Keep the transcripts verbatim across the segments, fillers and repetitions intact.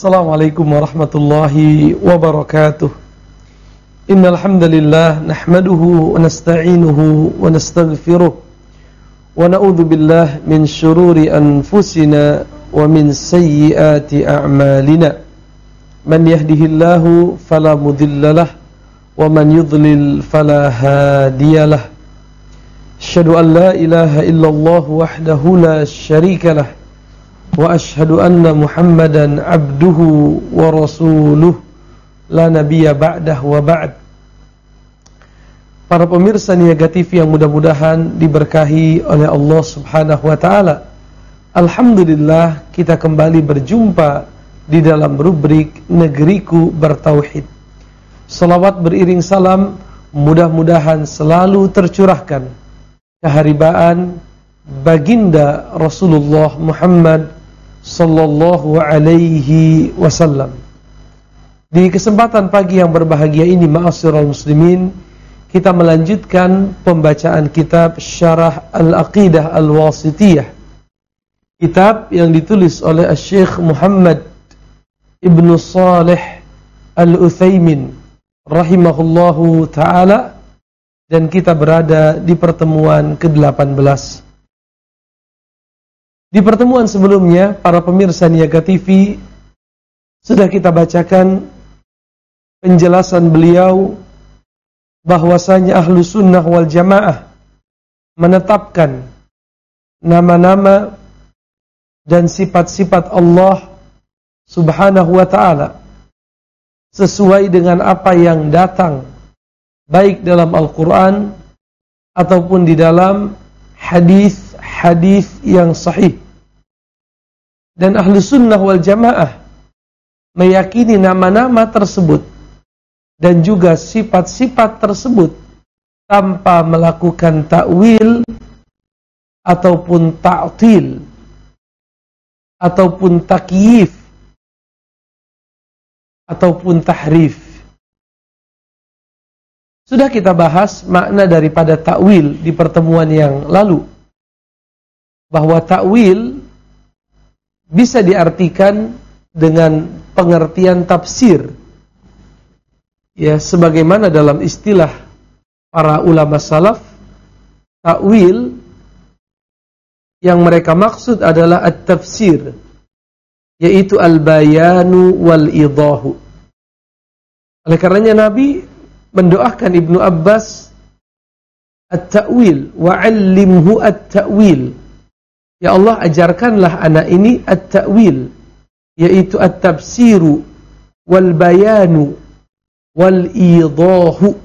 Assalamualaikum warahmatullahi wabarakatuh. Innal hamdalillah nahmaduhu wa nasta'inuhu wa nastaghfiruh wa na'udzu billahi min shururi anfusina wa min sayyiati a'malina. Man yahdihillahu fala mudhillalah wa man yudlil fala hadiyalah. Asyhadu an la ilaha illallah wahdahu la syarikalah wa ashhadu anna Muhammadan abduhu wa rasuluh la nabiyya ba'dah wa ba'd. Para pemirsa Niaga T V yang mudah-mudahan diberkahi oleh Allah Subhanahu wa taala. Alhamdulillah kita kembali berjumpa di dalam rubrik Negeriku Bertauhid. Salawat beriring salam mudah-mudahan selalu tercurahkan keharibaan baginda Rasulullah Muhammad sallallahu alaihi wasallam. Di kesempatan pagi yang berbahagia ini, ma'asyiral muslimin, kita melanjutkan pembacaan kitab Syarah Al-Aqidah Al-Wasithiyah. Kitab yang ditulis oleh Syekh Muhammad Ibnu Shalih Al-Utsaimin rahimahullahu taala, dan kita berada di pertemuan ke delapan belas. Di pertemuan sebelumnya, para pemirsa Niaga T V, sudah kita bacakan penjelasan beliau bahwasanya ahlu sunnah wal jamaah menetapkan nama-nama dan sifat-sifat Allah Subhanahu wa ta'ala sesuai dengan apa yang datang baik dalam Al-Quran ataupun di dalam hadis-hadis yang sahih. Dan ahlu sunnah wal jamaah meyakini nama-nama tersebut dan juga sifat-sifat tersebut tanpa melakukan ta'wil ataupun ta'til ataupun takyif ataupun tahrif. Sudah kita bahas makna daripada ta'wil di pertemuan yang lalu, bahwa ta'wil bisa diartikan dengan pengertian tafsir, ya, sebagaimana dalam istilah para ulama salaf, ta'wil yang mereka maksud adalah at-tafsir, yaitu al-bayanu wal-idahu. Oleh karenanya Nabi mendoakan Ibnu Abbas at-ta'wil, wa'allimhu at-ta'wil. Ya Allah, ajarkanlah anak ini at-ta'wil, yaitu at-tafsiru wal-bayanu wal-idahu.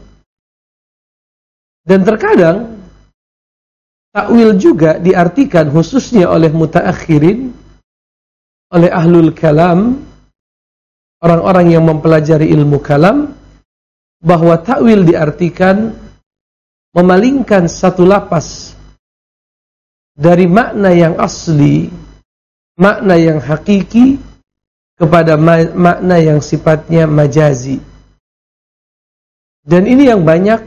Dan terkadang ta'wil juga diartikan khususnya oleh mutaakhirin, oleh ahlul kalam, orang-orang yang mempelajari ilmu kalam, bahwa ta'wil diartikan memalingkan satu lapas dari makna yang asli, makna yang hakiki, kepada ma- makna yang sifatnya majazi. Dan ini yang banyak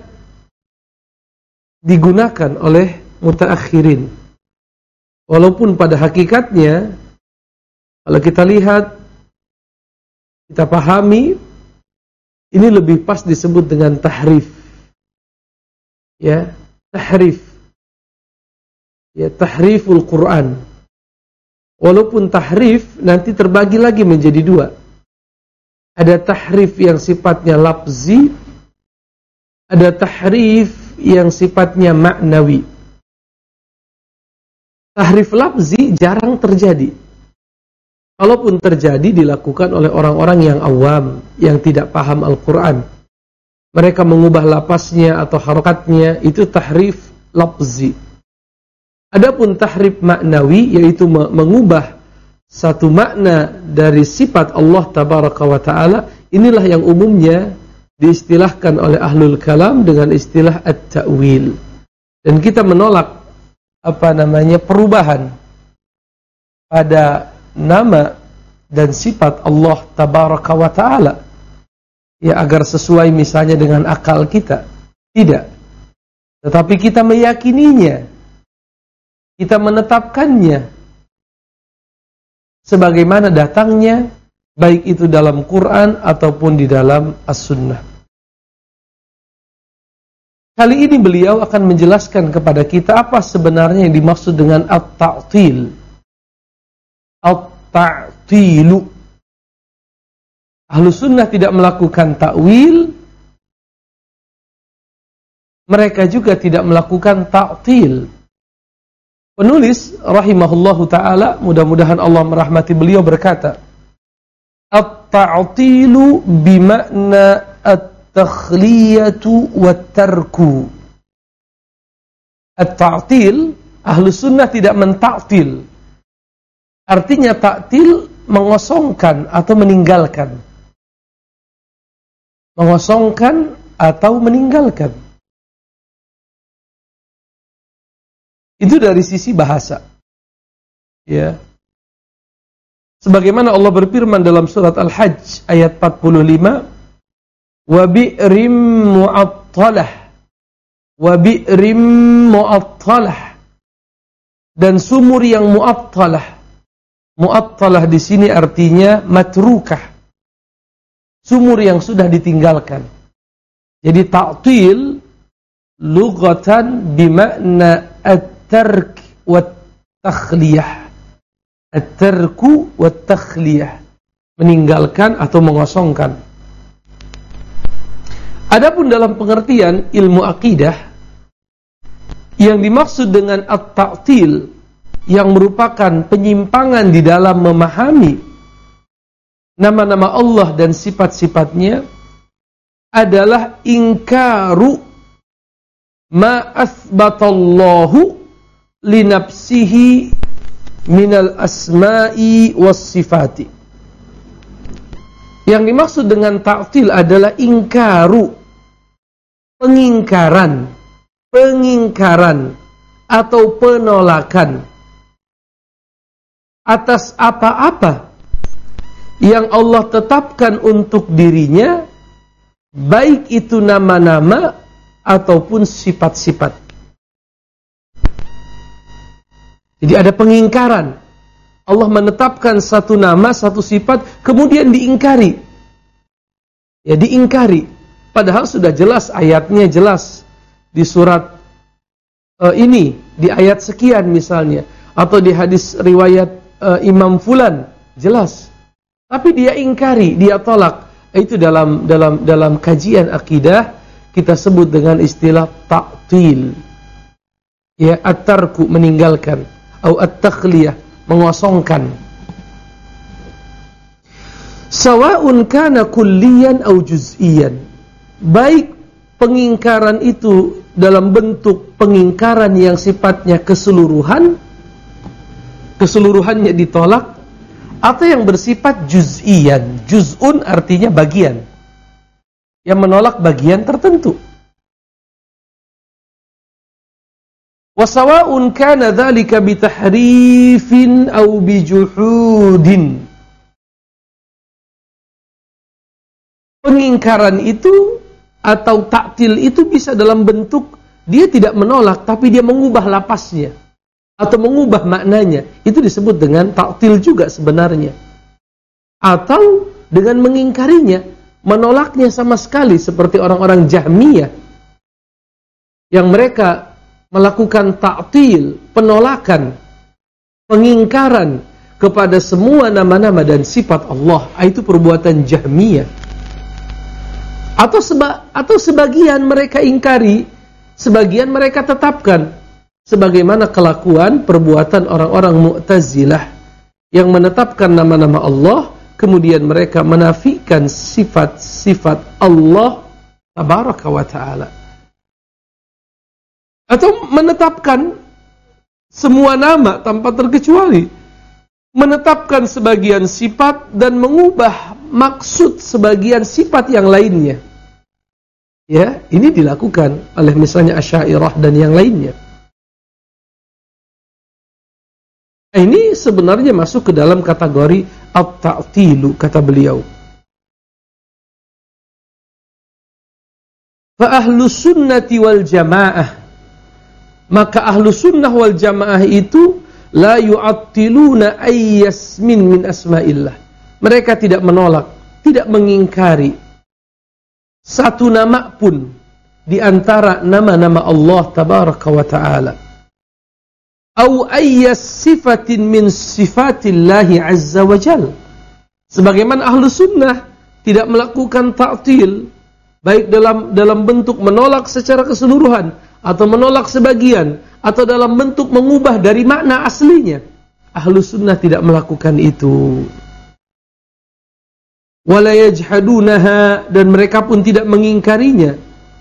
digunakan oleh mutaakhirin. Walaupun pada hakikatnya, kalau kita lihat, kita pahami, ini lebih pas disebut dengan tahrif. Ya, tahrif. Ya, tahriful Quran. Walaupun tahrif nanti terbagi lagi menjadi dua. Ada tahrif yang sifatnya lafzi, ada tahrif yang sifatnya maknawi. Tahrif lafzi jarang terjadi. Kalaupun terjadi, dilakukan oleh orang-orang yang awam, yang tidak paham Al-Quran. Mereka mengubah lapasnya atau harokatnya, itu tahrif lafzi. Adapun tahrif maknawi, yaitu mengubah satu makna dari sifat Allah Tabaraka wa Ta'ala, inilah yang umumnya diistilahkan oleh ahlul kalam dengan istilah at-ta'wil. Dan kita menolak apa namanya perubahan pada nama dan sifat Allah Tabaraka wa Ta'ala, ya, agar sesuai misalnya dengan akal kita. Tidak. Tetapi kita meyakininya, kita menetapkannya sebagaimana datangnya baik itu dalam Quran ataupun di dalam As-Sunnah. Kali ini beliau akan menjelaskan kepada kita apa sebenarnya yang dimaksud dengan at-ta'til. At-ta'tilu. Ahlus Sunnah tidak melakukan ta'wil, mereka juga tidak melakukan ta'til. Penulis rahimahullahu ta'ala, mudah-mudahan Allah merahmati beliau, berkata, at-ta'tilu bima'na at-takhliyatu wat-tarku. At-ta'til, Ahlus Sunnah tidak mentaktil. Artinya ta'til mengosongkan atau meninggalkan. Mengosongkan atau meninggalkan. Itu dari sisi bahasa. Ya. Sebagaimana Allah berfirman dalam surat Al-Hajj ayat empat puluh lima, wa bi'rim mu'attalah, wa bi'rim mu'attalah, dan sumur yang mu'attalah. Mu'attalah di sini artinya matrukah, sumur yang sudah ditinggalkan. Jadi ta'til lughatan bimakna at-tark wat-takhliyah. At-tarku wat-takhliyah, meninggalkan atau mengosongkan. Adapun dalam pengertian ilmu akidah, yang dimaksud dengan at-ta'til yang merupakan penyimpangan di dalam memahami nama-nama Allah dan sifat-sifatnya adalah ingkaru ma athbatallahu li nafsihi minal asma'i was sifati. Yang dimaksud dengan ta'til adalah ingkaru, pengingkaran, pengingkaran atau penolakan atas apa-apa yang Allah tetapkan untuk dirinya, baik itu nama-nama ataupun sifat-sifat. Jadi ada pengingkaran. Allah menetapkan satu nama, satu sifat, kemudian diingkari. Ya, diingkari. Padahal sudah jelas ayatnya, jelas di surat uh, ini, di ayat sekian misalnya, atau di hadis riwayat uh, Imam Fulan, jelas. Tapi dia ingkari, dia tolak. Itu dalam dalam dalam kajian akidah kita sebut dengan istilah ta'til. Ya, at-tarku, meninggalkan, atau at-takhliyah, mengosongkan. Sawa'un kana kulliyan au juz'iyan. Baik pengingkaran itu dalam bentuk pengingkaran yang sifatnya keseluruhan, keseluruhannya ditolak, atau yang bersifat juz'iyan. Juz'un artinya bagian, yang menolak bagian tertentu. Wasawa'un kana dzalika bitahrifin aw bijuhudin. Pengingkaran itu atau taktil itu bisa dalam bentuk dia tidak menolak tapi dia mengubah lapasnya atau mengubah maknanya. Itu disebut dengan taktil juga sebenarnya. Atau dengan mengingkarinya, menolaknya sama sekali, seperti orang-orang Jahmiyah yang mereka melakukan ta'til, penolakan, pengingkaran kepada semua nama-nama dan sifat Allah. Itu perbuatan Jahmiyah. Atau seba, atau sebagian mereka ingkari, sebagian mereka tetapkan, sebagaimana kelakuan perbuatan orang-orang Mu'tazilah yang menetapkan nama-nama Allah, kemudian mereka menafikan sifat-sifat Allah tabaraka wa ta'ala. Atau menetapkan semua nama tanpa terkecuali, menetapkan sebagian sifat dan mengubah maksud sebagian sifat yang lainnya. Ya, ini dilakukan oleh misalnya Asy'ariyah dan yang lainnya. Ini sebenarnya masuk ke dalam kategori at-ta'tilu, kata beliau. Fa ahlus sunnati wal jamaah, maka ahlus sunnah wal jamaah itu la yu'attiluna ayyasmin min asma'illah. Mereka tidak menolak, tidak mengingkari satu nama pun di antara nama-nama Allah tabaraka wa ta'ala. Au ayya sifatin min sifatillahi azza wa jal. Sebagaimana ahlu sunnah tidak melakukan ta'til, baik dalam dalam bentuk menolak secara keseluruhan, atau menolak sebagian, atau dalam bentuk mengubah dari makna aslinya. Ahlu sunnah tidak melakukan itu. Wala yajhadunaha, dan mereka pun tidak mengingkarinya.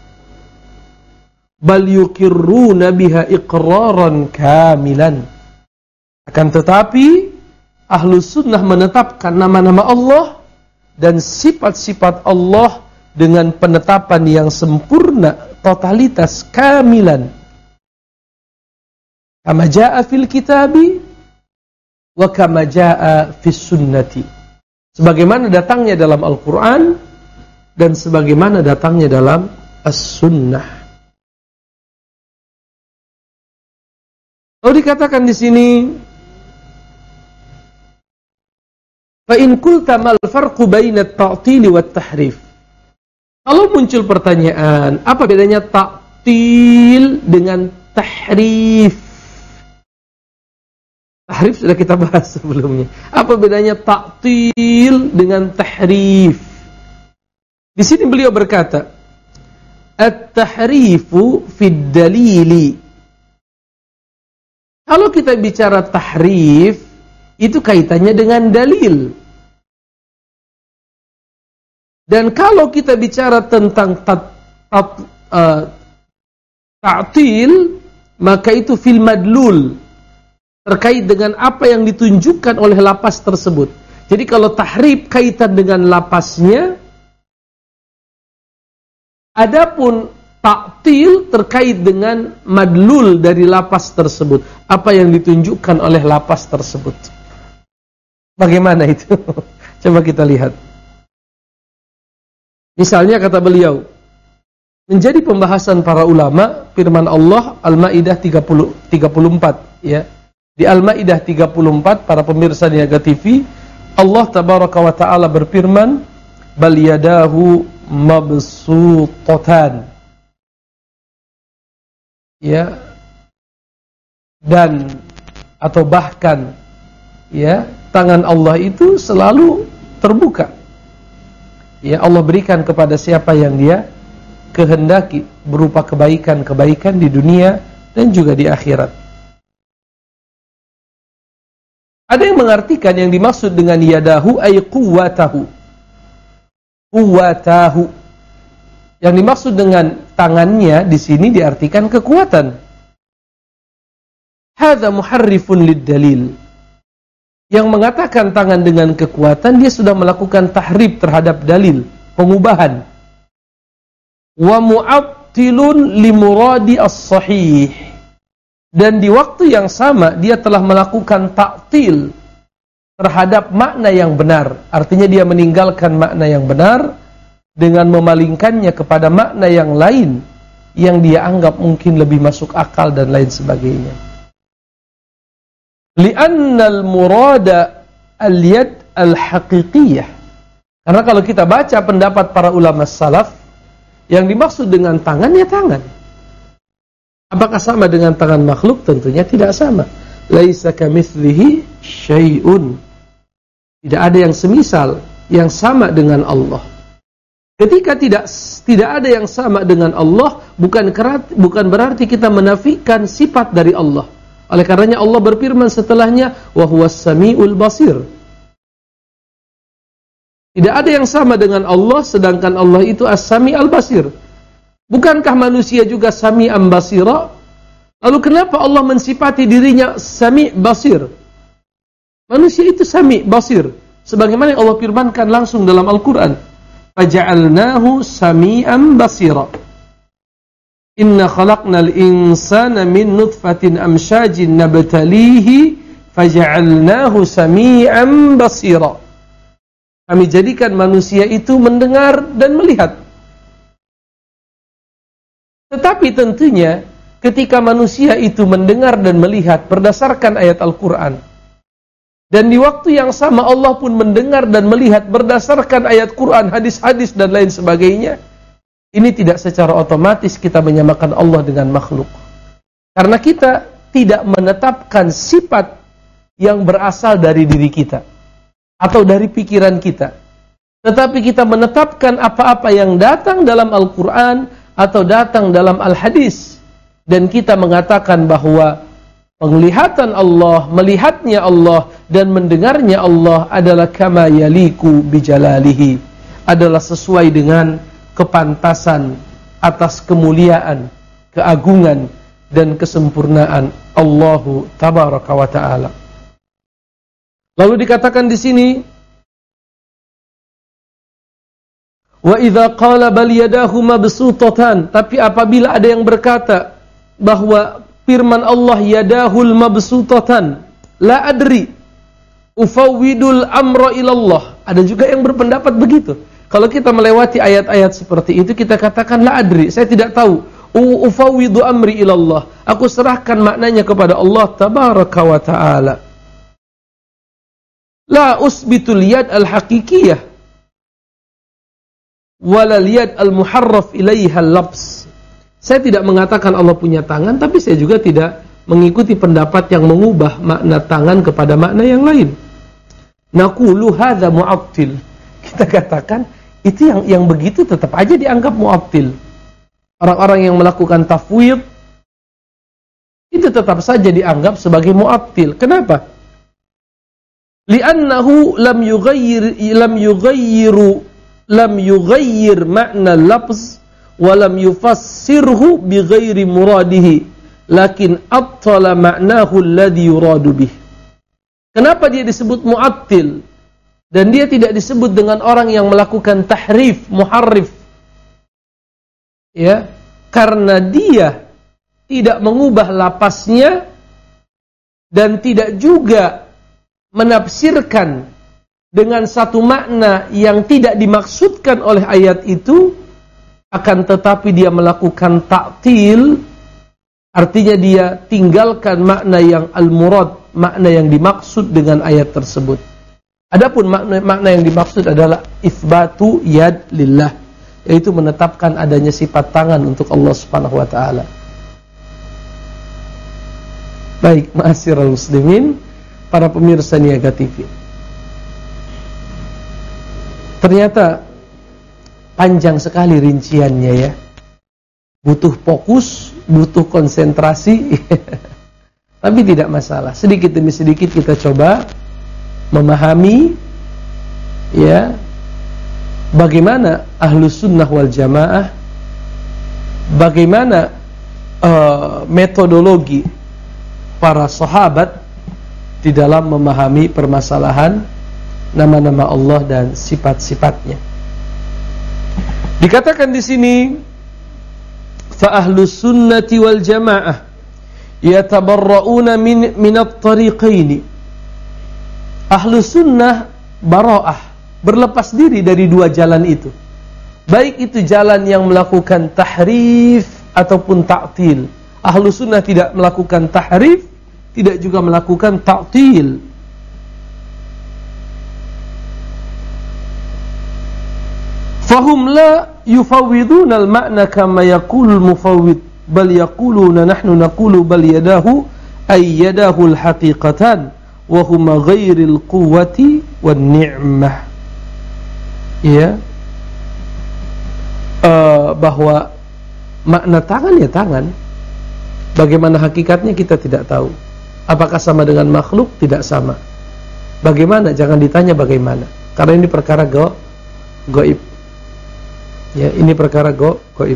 Bal yuqirruna biha iqraran kamilan. Akan tetapi ahlu sunnah menetapkan nama-nama Allah dan sifat-sifat Allah dengan penetapan yang sempurna, totalitas, kamilan. Kama jaa fil kitabi wa kama jaa fis sunnati. Sebagaimana datangnya dalam Al-Quran dan sebagaimana datangnya dalam As-Sunnah. Lalu dikatakan di sini, fa in qulta mal farqu baina at-ta'til wa at-tahrif. Kalau muncul pertanyaan, apa bedanya ta'til dengan tahrif? Tahrif sudah kita bahas sebelumnya. Apa bedanya ta'til dengan tahrif? Di sini beliau berkata, at-tahrifu fid dalili. Kalau kita bicara tahrif, itu kaitannya dengan dalil. Dan kalau kita bicara tentang ta'til, maka itu fil madlul, terkait dengan apa yang ditunjukkan oleh lapas tersebut. Jadi kalau tahrif kaitan dengan lapasnya, adapun ta'til terkait dengan madlul dari lapas tersebut, apa yang ditunjukkan oleh lapas tersebut. Bagaimana itu? Coba kita lihat. Misalnya kata beliau, menjadi pembahasan para ulama firman Allah Al-Maidah tiga puluh, tiga puluh empat, ya. Di Al-Maidah tiga puluh empat, para pemirsa Niaga T V, Allah tabaraka wa taala berfirman, bal yadahu mabsutatan. Ya. Dan atau bahkan, ya, tangan Allah itu selalu terbuka. Ya, Allah berikan kepada siapa yang Dia kehendaki berupa kebaikan-kebaikan di dunia dan juga di akhirat. Ada yang mengartikan yang dimaksud dengan yadahu ay quwwatahu. Quwwatahu. Yang dimaksud dengan tangannya di sini diartikan kekuatan. Hadza muharrifun lid-dalil. Yang mengatakan tangan dengan kekuatan, dia sudah melakukan tahrif terhadap dalil, pengubahan. Wa mu'attilun limuradi as-sahih. Dan di waktu yang sama dia telah melakukan ta'til terhadap makna yang benar. Artinya dia meninggalkan makna yang benar dengan memalingkannya kepada makna yang lain yang dia anggap mungkin lebih masuk akal dan lain sebagainya. Li'annal murada al-yad al-haqiqiyah. Karena kalau kita baca pendapat para ulama salaf, yang dimaksud dengan tangan ya tangan. Apakah sama dengan tangan makhluk? Tentunya tidak sama. Laisa kamitslihi syai'un. Tidak ada yang semisal, yang sama dengan Allah. Ketika tidak tidak ada yang sama dengan Allah, bukan kerat, bukan berarti kita menafikan sifat dari Allah. Oleh karenanya Allah berfirman setelahnya, wa huwas samiul basir. Tidak ada yang sama dengan Allah, sedangkan Allah itu as-sami al-basir. Bukankah manusia juga sami'an basira? Lalu kenapa Allah mensifati dirinya sami' basir? Manusia itu sami' basir. Sebagaimana yang Allah firmankan langsung dalam Al-Quran. Faja'alnahu sami'an basira. Inna khalaqnal insana min nutfatin amsyajin nabtalihi faja'alnahu sami'an basira. Kami jadikan manusia itu mendengar dan melihat. Tetapi tentunya ketika manusia itu mendengar dan melihat berdasarkan ayat Al-Quran, Dan di waktu yang sama Allah pun mendengar dan melihat berdasarkan ayat Quran, hadis-hadis dan lain sebagainya. Ini tidak secara otomatis kita menyamakan Allah dengan makhluk. Karena kita tidak menetapkan sifat yang berasal dari diri kita atau dari pikiran kita. Tetapi kita menetapkan apa-apa yang datang dalam Al-Quran atau datang dalam Al-Hadis. Dan kita mengatakan bahwa penglihatan Allah, melihatnya Allah dan mendengarnya Allah adalah kama yaliku bijalalihi, adalah sesuai dengan kepantasan atas kemuliaan, keagungan dan kesempurnaan Allahu tabaraka wa taala. Lalu dikatakan di sini, wa idza qala bal yadahu mabsutatan, tapi apabila ada yang berkata bahwa firman Allah yadahul mabsutatan, la adri ufawwidul amra ilallah. Ada juga yang berpendapat begitu. Kalau kita melewati ayat-ayat seperti itu, kita katakan la adri, saya tidak tahu. Ufawwidu amri ilallah, aku serahkan maknanya kepada Allah tabaraka wa taala. La usbitul yad al-haqiqiyah wala yad al-muharraf ilaiha al-labs. Saya tidak mengatakan Allah punya tangan, tapi saya juga tidak mengikuti pendapat yang mengubah makna tangan kepada makna yang lain. Naqulu hadza mu'attil. Kita katakan itu yang yang begitu tetap aja dianggap mu'attil. Orang-orang yang melakukan tafwid itu tetap saja dianggap sebagai mu'attil. Kenapa? Li'annahu lam yughayyir lam yughayyiru lam yughayyir makna lafz wa lam yufassirhu bighairi muradihi, lakin attala ma'nahu alladhi yuradu bih. Kenapa dia disebut mu'attil dan dia tidak disebut dengan orang yang melakukan tahrif, muharrif? Ya, karena dia tidak mengubah lapasnya dan tidak juga menafsirkan dengan satu makna yang tidak dimaksudkan oleh ayat itu, akan tetapi dia melakukan ta'til, artinya dia tinggalkan makna yang al-murad, makna yang dimaksud dengan ayat tersebut. Adapun makna, makna yang dimaksud adalah itsbatu yad lillah, yaitu menetapkan adanya sifat tangan untuk Allah Subhanahu wa taala. Baik, ma'asyiral muslimin, para pemirsa Niaga T V. Ternyata panjang sekali rinciannya ya. Butuh fokus, butuh konsentrasi. Tapi tidak masalah. Sedikit demi sedikit kita coba memahami ya bagaimana Ahlus Sunnah wal Jamaah, bagaimana uh, metodologi para sahabat di dalam memahami permasalahan nama-nama Allah dan sifat-sifatnya. Dikatakan di sini, fa ahlus sunnati wal jamaah yatabarra'una min minat tariqaini. Ahlus sunnah bara'ah, berlepas diri dari dua jalan itu. Baik itu jalan yang melakukan tahrif ataupun ta'til. Ahlus sunnah tidak melakukan tahrif, tidak juga melakukan ta'til. Fahum la yufawwiduna al-ma'na kama yaqulu al-mufawwid, bal yaquluna nahnu naqulu bal yadahu ay yadahu al-haqiqatan wa huma ghairil quwwati wan ni'mah. Ya. Uh, bahwa makna tangan ya tangan. Bagaimana hakikatnya kita tidak tahu. Apakah sama dengan makhluk? Tidak sama. Bagaimana? Jangan ditanya bagaimana. Karena ini perkara go, goib. Ya, ini perkara go, goib.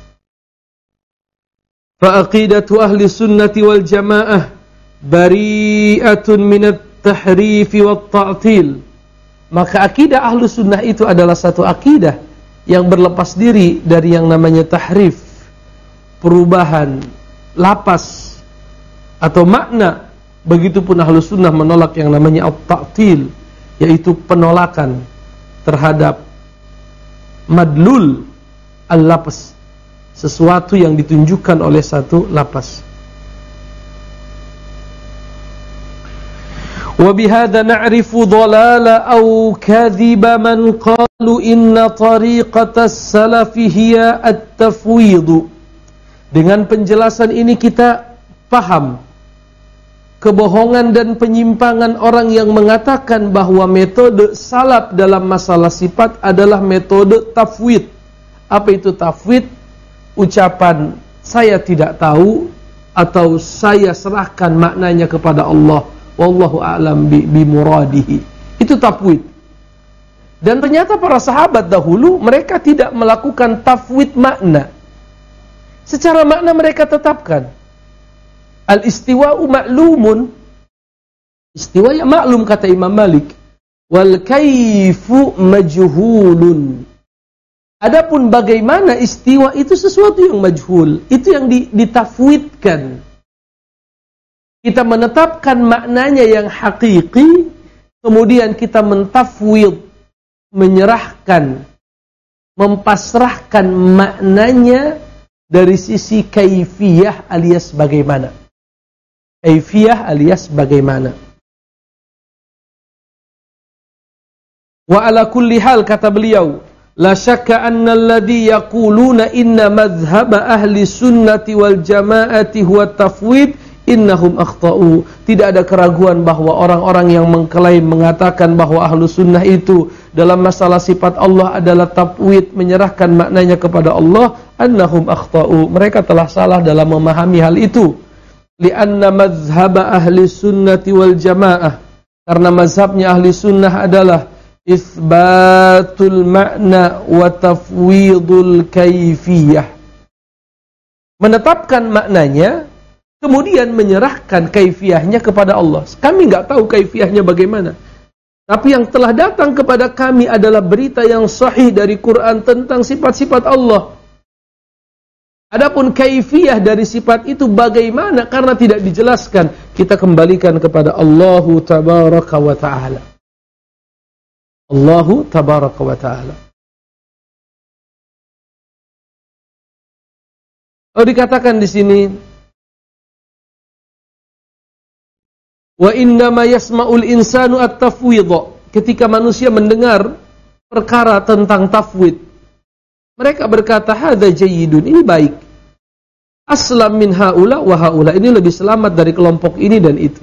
Fa aqidatu ahli sunnati wal jamaah bari'atun minat tahrifi wat ta'til. Maka akidah ahli sunnah itu adalah satu akidah yang berlepas diri dari yang namanya tahrif, perubahan lapas atau makna. Begitupun ahli sunnah menolak yang namanya at-ta'til, yaitu penolakan terhadap madlul al-lapas, sesuatu yang ditunjukkan oleh satu lapas. Wa bihadza na'rifu dhalala aw kadhiba man qalu inna tariqatas salafi hiya at-tafwid. Dengan penjelasan ini kita paham kebohongan dan penyimpangan orang yang mengatakan bahwa metode salaf dalam masalah sifat adalah metode tafwid. Apa itu tafwid? Ucapan saya tidak tahu atau saya serahkan maknanya kepada Allah. Wallahu a'lam bi muradihi. Itu tafwid. Dan ternyata para sahabat dahulu mereka tidak melakukan tafwid makna. Secara makna mereka tetapkan al-istiwa'u ma'lumun. Istiwa ya maklum kata Imam Malik. Wal kaifu majhulun. Adapun bagaimana istiwa itu sesuatu yang majhul. Itu yang ditafwidkan. Kita menetapkan maknanya yang hakiki, kemudian kita mentafwid, menyerahkan, mempasrahkan maknanya dari sisi kaifiyah alias bagaimana. Kaifiyah alias bagaimana. Wa ala kulli hal, kata beliau, la syakka anna alladhi yaquluna inna madhhaba ahli sunnati wal jama'ati huwa tafwid innahum akhta'u. Tidak ada keraguan bahwa orang-orang yang mengklaim mengatakan bahwa ahlu sunnah itu dalam masalah sifat Allah adalah tafwid, menyerahkan maknanya kepada Allah, annahum akhta'u. Mereka telah salah dalam memahami hal itu. Lianna mazhaba ahli sunnati wal jamaah, karena mazhabnya ahli sunnah adalah isbatul makna wa tafwidul kaifiyah. Menetapkan maknanya, kemudian menyerahkan kaifiyahnya kepada Allah. Kami nggak tahu kaifiyahnya bagaimana. Tapi yang telah datang kepada kami adalah berita yang sahih dari Quran tentang sifat-sifat Allah. Adapun kaifiyah dari sifat itu bagaimana, karena tidak dijelaskan, kita kembalikan kepada Allahu tabaraka wa ta'ala. Allahu tabaraka wa ta'ala. Oh, dikatakan di sini, wa innama yasma'ul insanu at-tafwid. Ketika manusia mendengar perkara tentang tafwid, mereka berkata, hadza jayyidun, ini baik. Aslam min haula wa haula, ini lebih selamat dari kelompok ini dan itu.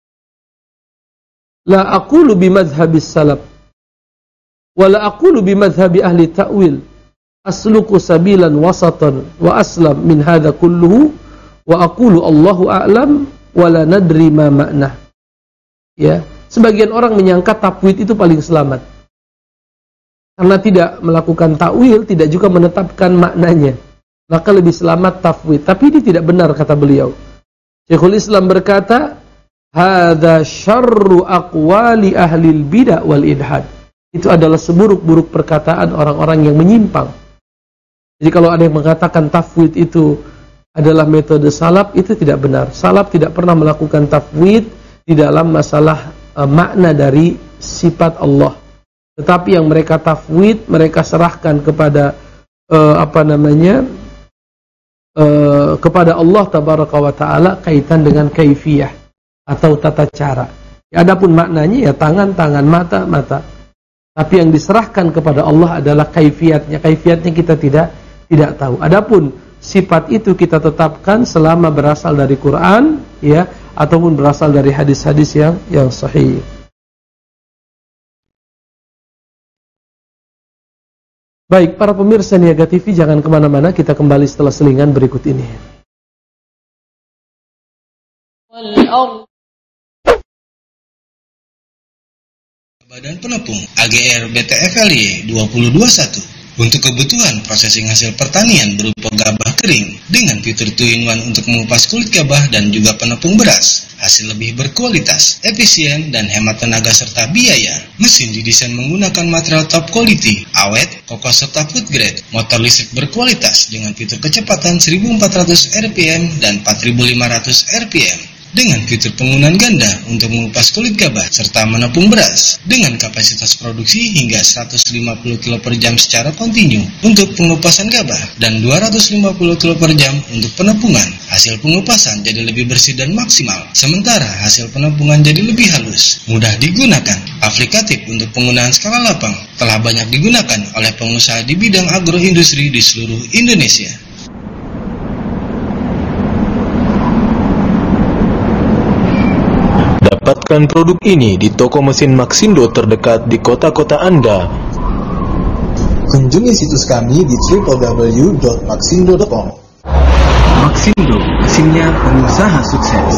La aqulu bi madhhabis salaf wa la aqulu bi madhhabi ahli ta'wil. Asluku sabilan wasatan wa aslam min hadza kulluhu wa aqulu Allahu a'lam wala nadri ma makna. Ya, sebagian orang menyangka tafwid itu paling selamat. Karena tidak melakukan takwil, tidak juga menetapkan maknanya. Maka lebih selamat tafwid. Tapi ini tidak benar, kata beliau. Syekhul Islam berkata, hadza syarru aqwali ahlil bidah wal ilhad. Itu adalah seburuk-buruk perkataan orang-orang yang menyimpang. Jadi kalau ada yang mengatakan tafwid itu adalah metode salaf, itu tidak benar. Salaf tidak pernah melakukan tafwid di dalam masalah uh, makna dari sifat Allah. Tetapi yang mereka tafwid, mereka serahkan kepada uh, apa namanya uh, kepada Allah tabaraka wa taala kaitan dengan kaifiyah atau tata cara. Adapun maknanya ya tangan, tangan, mata, mata. Tapi yang diserahkan kepada Allah adalah kaifiyatnya. Kaifiyatnya kita tidak tidak tahu. Adapun sifat itu kita tetapkan selama berasal dari Quran, ya, ataupun berasal dari hadis-hadis yang yang sahih. Baik, para pemirsa Niaga T V, jangan kemana-mana, kita kembali setelah selingan berikut ini. Badan Penepung A G R B T F L Y dua ribu dua puluh satu untuk kebutuhan prosesing hasil pertanian berupa gabah kering dengan fitur two in one untuk mengupas kulit gabah dan juga penepung beras. Hasil lebih berkualitas, efisien, dan hemat tenaga serta biaya. Mesin didesain menggunakan material top quality, awet, kokoh serta food grade. Motor listrik berkualitas dengan fitur kecepatan seribu empat ratus R P M dan empat ribu lima ratus R P M. dengan fitur penggunaan ganda untuk mengupas kulit gabah serta menepung beras dengan kapasitas produksi hingga seratus lima puluh kilo per jam secara kontinu untuk pengupasan gabah dan dua ratus lima puluh kilo per jam untuk penepungan. Hasil pengupasan jadi lebih bersih dan maksimal, sementara hasil penepungan jadi lebih halus, mudah digunakan, aplikatif untuk penggunaan skala lapang, telah banyak digunakan oleh pengusaha di bidang agroindustri di seluruh Indonesia. Dapatkan produk ini di toko mesin Maxindo terdekat di kota-kota Anda. Kunjungi situs kami di w w w dot maxindo dot com. Maxindo, mesinnya pengusaha sukses.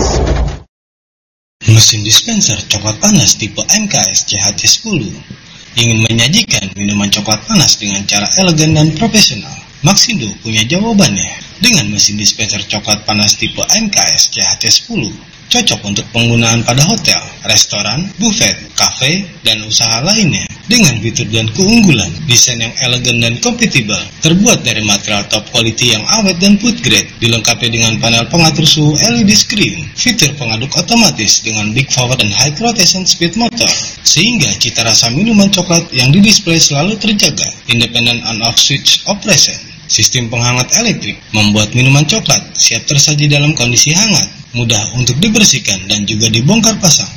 Mesin dispenser coklat panas tipe M K S C H T sepuluh ingin menyajikan minuman coklat panas dengan cara elegan dan profesional. Maxindo punya jawabannya. Dengan mesin dispenser coklat panas tipe M K S C H T sepuluh, cocok untuk penggunaan pada hotel, restoran, buffet, kafe, dan usaha lainnya. Dengan fitur dan keunggulan, desain yang elegan dan kompatibel, terbuat dari material top quality yang awet dan food grade, dilengkapi dengan panel pengatur suhu L E D screen, fitur pengaduk otomatis dengan big power dan high rotation speed motor, sehingga cita rasa minuman coklat yang didisplay selalu terjaga. Independent on-off switch operation, sistem penghangat elektrik, membuat minuman coklat siap tersaji dalam kondisi hangat, mudah untuk dibersihkan dan juga dibongkar pasang.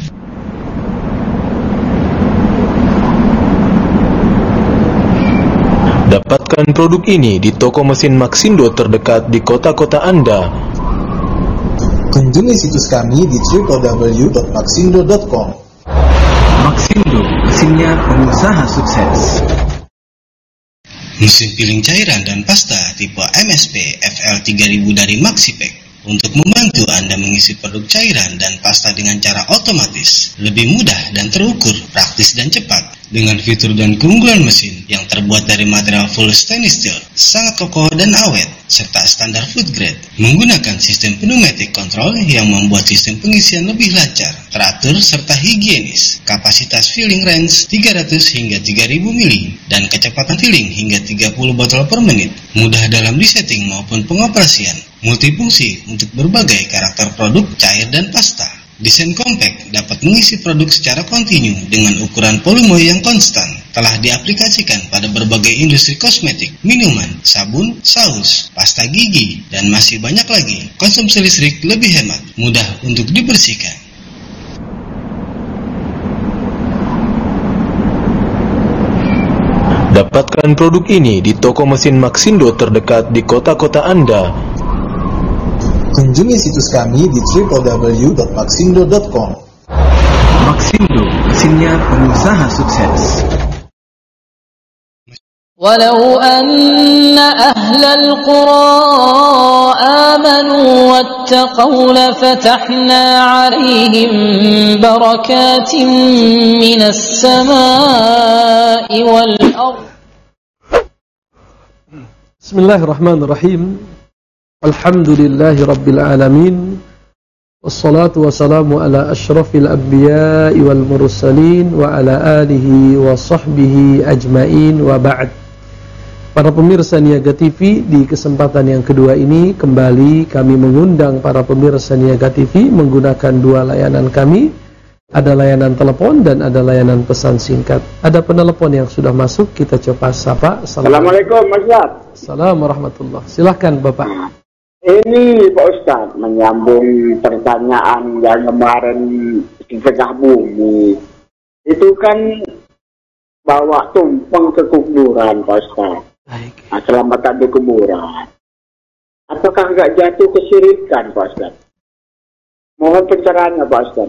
Dapatkan produk ini di toko mesin Maxindo terdekat di kota-kota Anda. Kunjungi situs kami di w w w dot maxindo dot com. Maxindo, mesinnya pengusaha sukses. Mesin piling cairan dan pasta tipe M S P F L tiga ribu dari Maxipack untuk membantu Anda mengisi produk cairan dan pasta dengan cara otomatis, lebih mudah dan terukur, praktis dan cepat. Dengan fitur dan keunggulan mesin yang terbuat dari material full stainless steel, sangat kokoh dan awet, serta standar food grade, menggunakan sistem pneumatic control yang membuat sistem pengisian lebih lancar, teratur serta higienis. Kapasitas filling range tiga ratus hingga tiga ribu mili dan kecepatan filling hingga tiga puluh botol per menit. Mudah dalam disetting maupun pengoperasian, multifungsi untuk berbagai karakter produk cair dan pasta. Desain compact dapat mengisi produk secara kontinu dengan ukuran volume yang konstan. Telah diaplikasikan pada berbagai industri kosmetik, minuman, sabun, saus, pasta gigi, dan masih banyak lagi. Konsumsi listrik lebih hemat, mudah untuk dibersihkan. Dapatkan produk ini di toko mesin Maxindo terdekat di kota-kota Anda. Kunjungi situs kami di w w w dot maxindo dot com. Maxindo, mesinnya pengusaha sukses. Walau anna ahlal qura amanu wattaqaw lafatahna 'alaihim barakatin minas samaa'i wal ardh. Bismillahirrahmanirrahim. Alhamdulillahi Rabbil Alamin. Wassalatu wassalamu ala ashrafil anbiya'i wal mursalin wa ala alihi wa sahbihi ajmain wa ba'd. Para pemirsa Niaga T V, di kesempatan yang kedua ini kembali kami mengundang para pemirsa Niaga T V menggunakan dua layanan kami. Ada layanan telepon dan ada layanan pesan singkat. Ada penelepon yang sudah masuk, kita coba sapa. Assalamualaikum Mas Ustaz. Assalamualaikum warahmatullahi. Silahkan Bapak. Ini Pak Ustaz menyambung pertanyaan yang kemarin di tengah bumi. Itu kan bawa tumpeng ke kuburan Pak Ustaz. Baik. Nah, selamatan di kuburan. Apakah enggak jatuh kesyirikan Pak Ustaz? Mohon pencerahannya Pak Ustaz.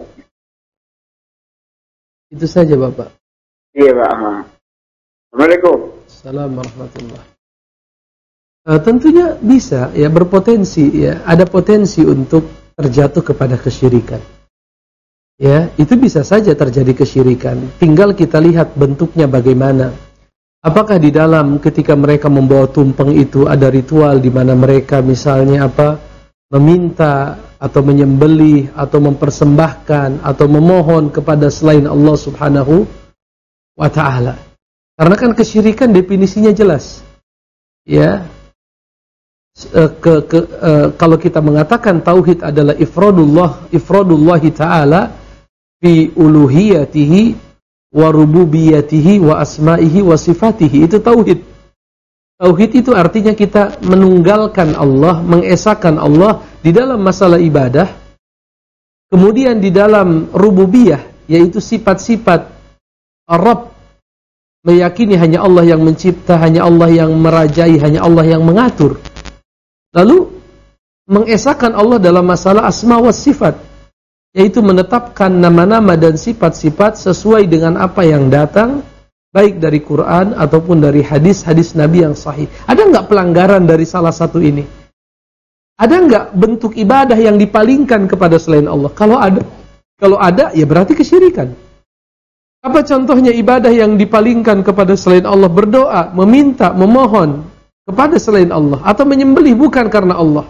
Itu saja Bapak. Iya Pak. Assalamualaikum. Assalamualaikum warahmatullahi. Uh, tentunya bisa ya, berpotensi ya, ada potensi untuk terjatuh kepada kesyirikan. Ya, itu bisa saja terjadi kesyirikan. Tinggal kita lihat bentuknya bagaimana. Apakah di dalam ketika mereka membawa tumpeng itu ada ritual di mana mereka misalnya apa meminta atau menyembelih atau mempersembahkan atau memohon kepada selain Allah Subhanahu wa taala. Karena kan kesyirikan definisinya jelas. Ya. ke, ke uh, kalau kita mengatakan tauhid adalah ifradullah ifradullah taala fi uluhiyatihi wa rububiyatihi wa asma'ihi wa sifatihi, itu tauhid. Tauhid itu artinya kita menunggalkan Allah, mengesahkan Allah di dalam masalah ibadah. Kemudian di dalam rububiyah, yaitu sifat-sifat Rabb, meyakini hanya Allah yang mencipta, hanya Allah yang merajai, hanya Allah yang mengatur. Lalu mengesahkan Allah dalam masalah asma wa sifat, yaitu menetapkan nama-nama dan sifat-sifat sesuai dengan apa yang datang, baik dari Quran ataupun dari hadis-hadis Nabi yang sahih. Ada nggak pelanggaran dari salah satu ini? Ada nggak bentuk ibadah yang dipalingkan kepada selain Allah? Kalau ada, kalau ada, ya berarti kesyirikan. Apa contohnya ibadah yang dipalingkan kepada selain Allah? Berdoa, meminta, memohon kepada selain Allah, atau menyembelih bukan karena Allah.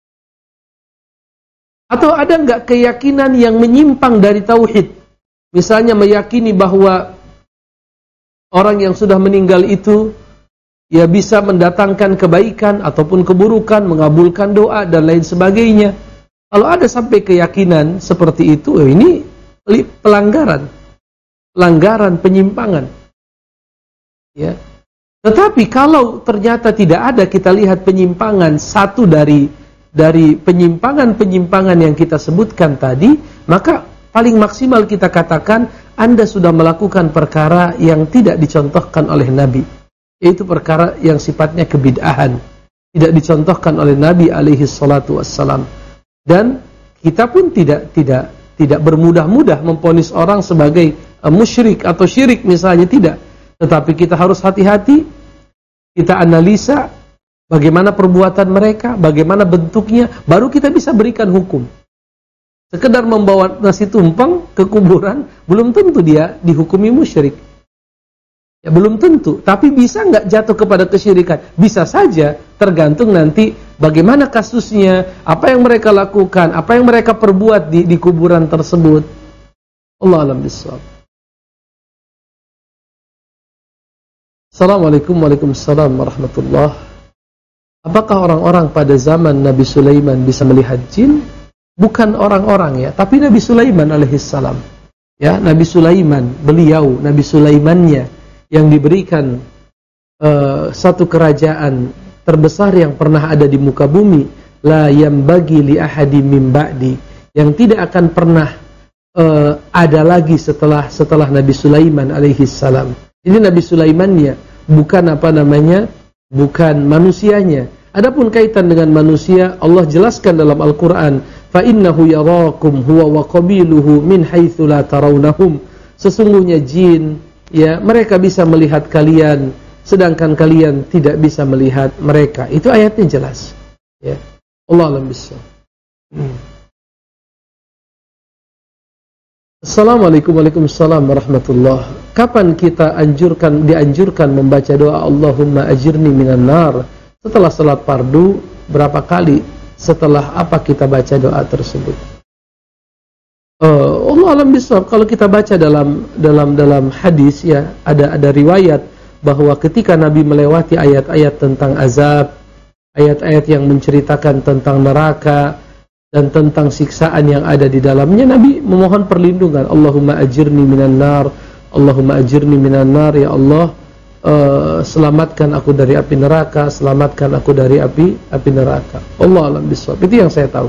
Atau ada nggak keyakinan yang menyimpang dari tauhid? Misalnya meyakini bahwa orang yang sudah meninggal itu ya bisa mendatangkan kebaikan ataupun keburukan, mengabulkan doa dan lain sebagainya. Kalau ada sampai keyakinan seperti itu, ini pelanggaran, pelanggaran, penyimpangan. Ya. Tetapi kalau ternyata tidak ada, kita lihat penyimpangan satu dari dari penyimpangan-penyimpangan yang kita sebutkan tadi, maka paling maksimal kita katakan Anda sudah melakukan perkara yang tidak dicontohkan oleh Nabi, yaitu perkara yang sifatnya kebid'ahan, tidak dicontohkan oleh Nabi alaihi salatu wassalam. Dan kita pun tidak tidak tidak bermudah-mudah memvonis orang sebagai uh, musyrik atau syirik misalnya, tidak. Tetapi kita harus hati-hati, kita analisa bagaimana perbuatan mereka, bagaimana bentuknya, baru kita bisa berikan hukum. Sekedar membawa nasi tumpeng ke kuburan, belum tentu dia dihukumi musyrik. Ya belum tentu, tapi bisa nggak jatuh kepada kesyirikan? Bisa saja, tergantung nanti bagaimana kasusnya, apa yang mereka lakukan, apa yang mereka perbuat di, di kuburan tersebut. Allah a'lam bishawab. Assalamualaikum warahmatullahi wabarakatuh. Apakah orang-orang pada zaman Nabi Sulaiman bisa melihat jin? Bukan orang-orang ya, tapi Nabi Sulaiman alaihissalam. Ya, Nabi Sulaiman, beliau, Nabi Sulaimannya yang diberikan uh, satu kerajaan terbesar yang pernah ada di muka bumi, la yambagi li ahadi min ba'di, yang tidak akan pernah uh, ada lagi setelah setelah Nabi Sulaiman alaihissalam. Ini Nabi Sulaimannya, bukan apa namanya, bukan manusianya. Adapun kaitan dengan manusia, Allah jelaskan dalam Al-Quran, fa innahu yarakum huwa wa qabiluhu min haitsu la tarawnahum. Sesungguhnya jin, ya, mereka bisa melihat kalian, sedangkan kalian tidak bisa melihat mereka. Itu ayatnya jelas. Ya. Allah a'lam bishawab. Hmm. Assalamualaikum warahmatullahi wabarakatuh. Kapan kita anjurkan dianjurkan membaca doa Allahumma ajirni minan nar setelah salat fardu? Berapa kali setelah apa kita baca doa tersebut? Uh, Allah alam bisawab. Kalau kita baca dalam dalam dalam hadis, ya, ada ada riwayat bahwa ketika Nabi melewati ayat-ayat tentang azab, ayat-ayat yang menceritakan tentang neraka dan tentang siksaan yang ada di dalamnya, Nabi memohon perlindungan. Allahumma ajirni minan nar, Allahumma ajirni minan nar, ya Allah, uh, selamatkan aku dari api neraka, selamatkan aku dari api api neraka. Allah alam bisawab. Itu yang saya tahu.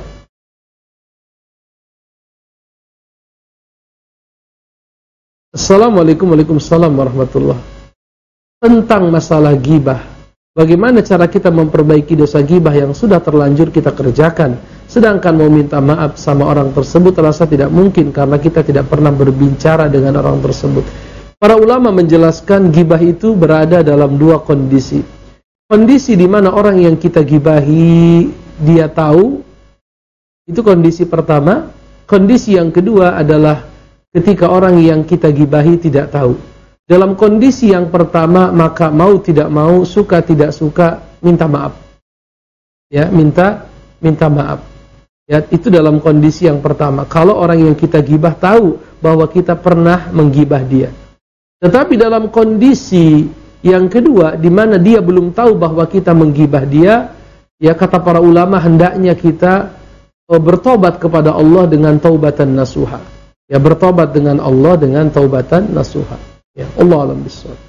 Assalamualaikum warahmatullahi wabarakatuh. Tentang masalah ghibah, bagaimana cara kita memperbaiki dosa ghibah yang sudah terlanjur kita kerjakan, sedangkan mau minta maaf sama orang tersebut terasa tidak mungkin karena kita tidak pernah berbicara dengan orang tersebut. Para ulama menjelaskan ghibah itu berada dalam dua kondisi. Kondisi di mana orang yang kita ghibahi dia tahu, itu kondisi pertama. Kondisi yang kedua adalah ketika orang yang kita ghibahi tidak tahu. Dalam kondisi yang pertama, maka mau tidak mau, suka tidak suka, minta maaf. Ya, minta minta maaf. Ya, itu dalam kondisi yang pertama. Kalau orang yang kita gibah tahu bahwa kita pernah menggibah dia. Tetapi dalam kondisi yang kedua, di mana dia belum tahu bahwa kita menggibah dia, Ya, kata para ulama, hendaknya kita uh, bertobat kepada Allah dengan taubatan nasuha. Ya, bertobat dengan Allah dengan taubatan nasuha. Ya, Allah alam bissawab.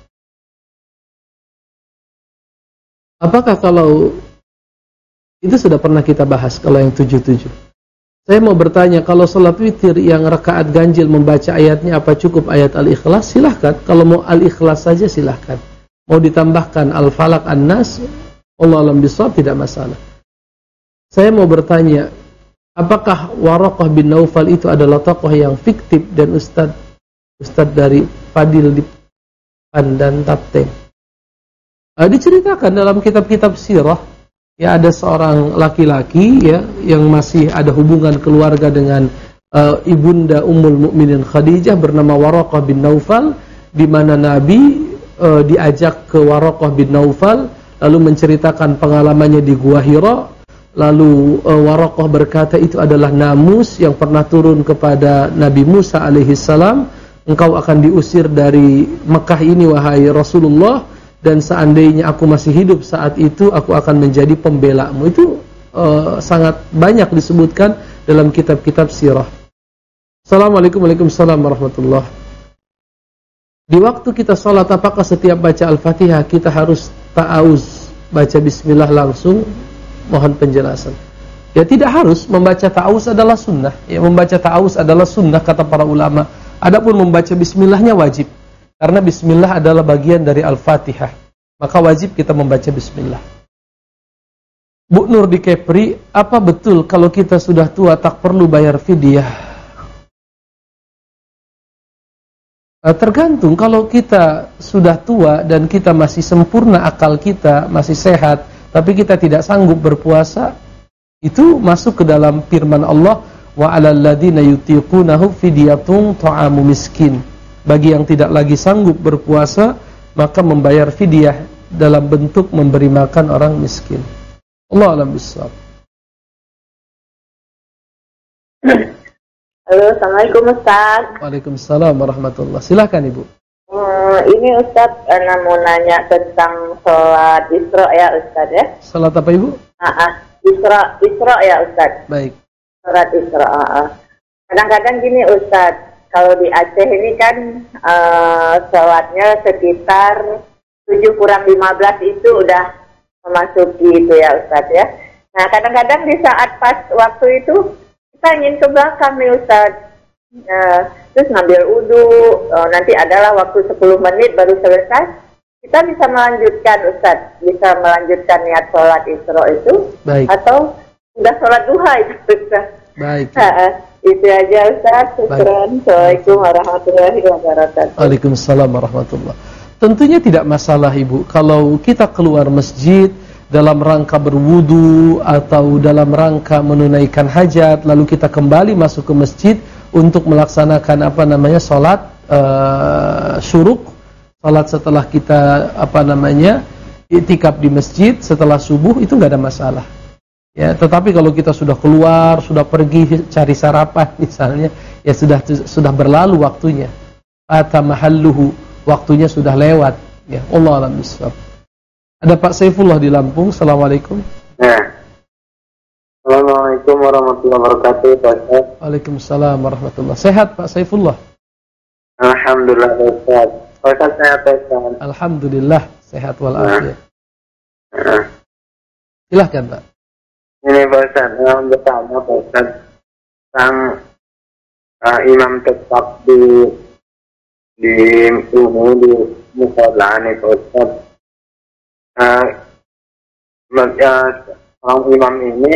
Apakah kalau itu sudah pernah kita bahas kalau yang tujuh tujuh? Saya mau bertanya, kalau salat witir yang rakaat ganjil membaca ayatnya apa cukup ayat Al-Ikhlas? Silahkan. Kalau mau Al-Ikhlas saja silahkan. Mau ditambahkan Al-Falaq, An-Nas, Allah alam bisawab, tidak masalah. Saya mau bertanya, apakah Waraqah bin Naufal itu adalah tokoh yang fiktif dan ustad ustad dari Fadil di Pandan Tapteng? Uh, diceritakan dalam kitab-kitab sirah, ya, ada seorang laki-laki ya yang masih ada hubungan keluarga dengan uh, ibunda Ummul Mukminin Khadijah bernama Waraqah bin Naufal, di mana Nabi uh, diajak ke Waraqah bin Naufal lalu menceritakan pengalamannya di Gua Hira. Lalu uh, Waraqah berkata, itu adalah namus yang pernah turun kepada Nabi Musa alaihi salam. Engkau akan diusir dari Mekah ini wahai Rasulullah, dan seandainya aku masih hidup saat itu, aku akan menjadi pembelamu. Itu uh, sangat banyak disebutkan dalam kitab-kitab sirah. Assalamualaikum warahmatullahi. Di waktu kita sholat, apakah setiap baca Al-Fatihah kita harus ta'awuz, baca bismillah langsung? Mohon penjelasan. Ya, tidak harus. Membaca ta'awuz adalah sunnah. Ya, membaca ta'awuz adalah sunnah kata para ulama. Adapun membaca bismillahnya wajib. Karena bismillah adalah bagian dari Al-Fatihah. Maka wajib kita membaca bismillah. Bu Nur di Kepri, apa betul kalau kita sudah tua tak perlu bayar fidyah? Nah, tergantung. Kalau kita sudah tua dan kita masih sempurna akal kita, masih sehat, tapi kita tidak sanggup berpuasa, itu masuk ke dalam firman Allah, wa 'alal ladzina yutiqunahu fidyatun ta'amu miskin. Bagi yang tidak lagi sanggup berpuasa, maka membayar fidyah dalam bentuk memberi makan orang miskin. Allah a'lam bishawab. Halo, Assalamualaikum Ustaz. Waalaikumsalam warahmatullahi. Silakan Ibu. Hmm, ini Ustaz uh, mau nanya tentang sholat Isra ya Ustaz ya. Salat apa Ibu? Ah, Isra, Isra ya Ustaz. Baik. Sholat Isra. Ah, kadang-kadang gini Ustaz, kalau di Aceh ini kan uh, sholatnya sekitar tujuh kurang lima belas itu udah memasuki itu ya Ustaz ya. Nah, kadang-kadang di saat pas waktu itu kita ingin ke belakang nih Ustaz. Uh, terus ngambil wudu, uh, nanti adalah waktu sepuluh menit baru selesai. Kita bisa melanjutkan Ustaz, bisa melanjutkan niat sholat Isra itu. Baik. Atau sudah sholat duha itu Ustaz. Baik. Ha, itu aja Ustaz. Assalamualaikum warahmatullahi wabarakatuh. Waalaikumsalam warahmatullahi. Tentunya tidak masalah Ibu kalau kita keluar masjid dalam rangka berwudu atau dalam rangka menunaikan hajat, lalu kita kembali masuk ke masjid untuk melaksanakan apa namanya salat uh, syuruk, salat setelah kita apa namanya i'tikaf di masjid setelah subuh, itu nggak ada masalah. Ya, tetapi kalau kita sudah keluar, sudah pergi cari sarapan misalnya, ya sudah sudah berlalu waktunya. Ata mahalluhu, waktunya sudah lewat. Ya, Allah a'lam bishawab. Ada Pak Saifullah di Lampung. Assalamualaikum. Ya. Assalamualaikum warahmatullahi wabarakatuh, Pak. Waalaikumsalam warahmatullahi. Sehat Pak Saifullah? Alhamdulillah sehat. Pak sehat Pak. Alhamdulillah sehat walafiat. Nah. Silahkan Pak. Ini Pak Ustaz, yang pertama Pak Ustaz, tentang uh, imam tetap di di ini di musola nih Pak Ustaz. Uh, uh, orang imam ini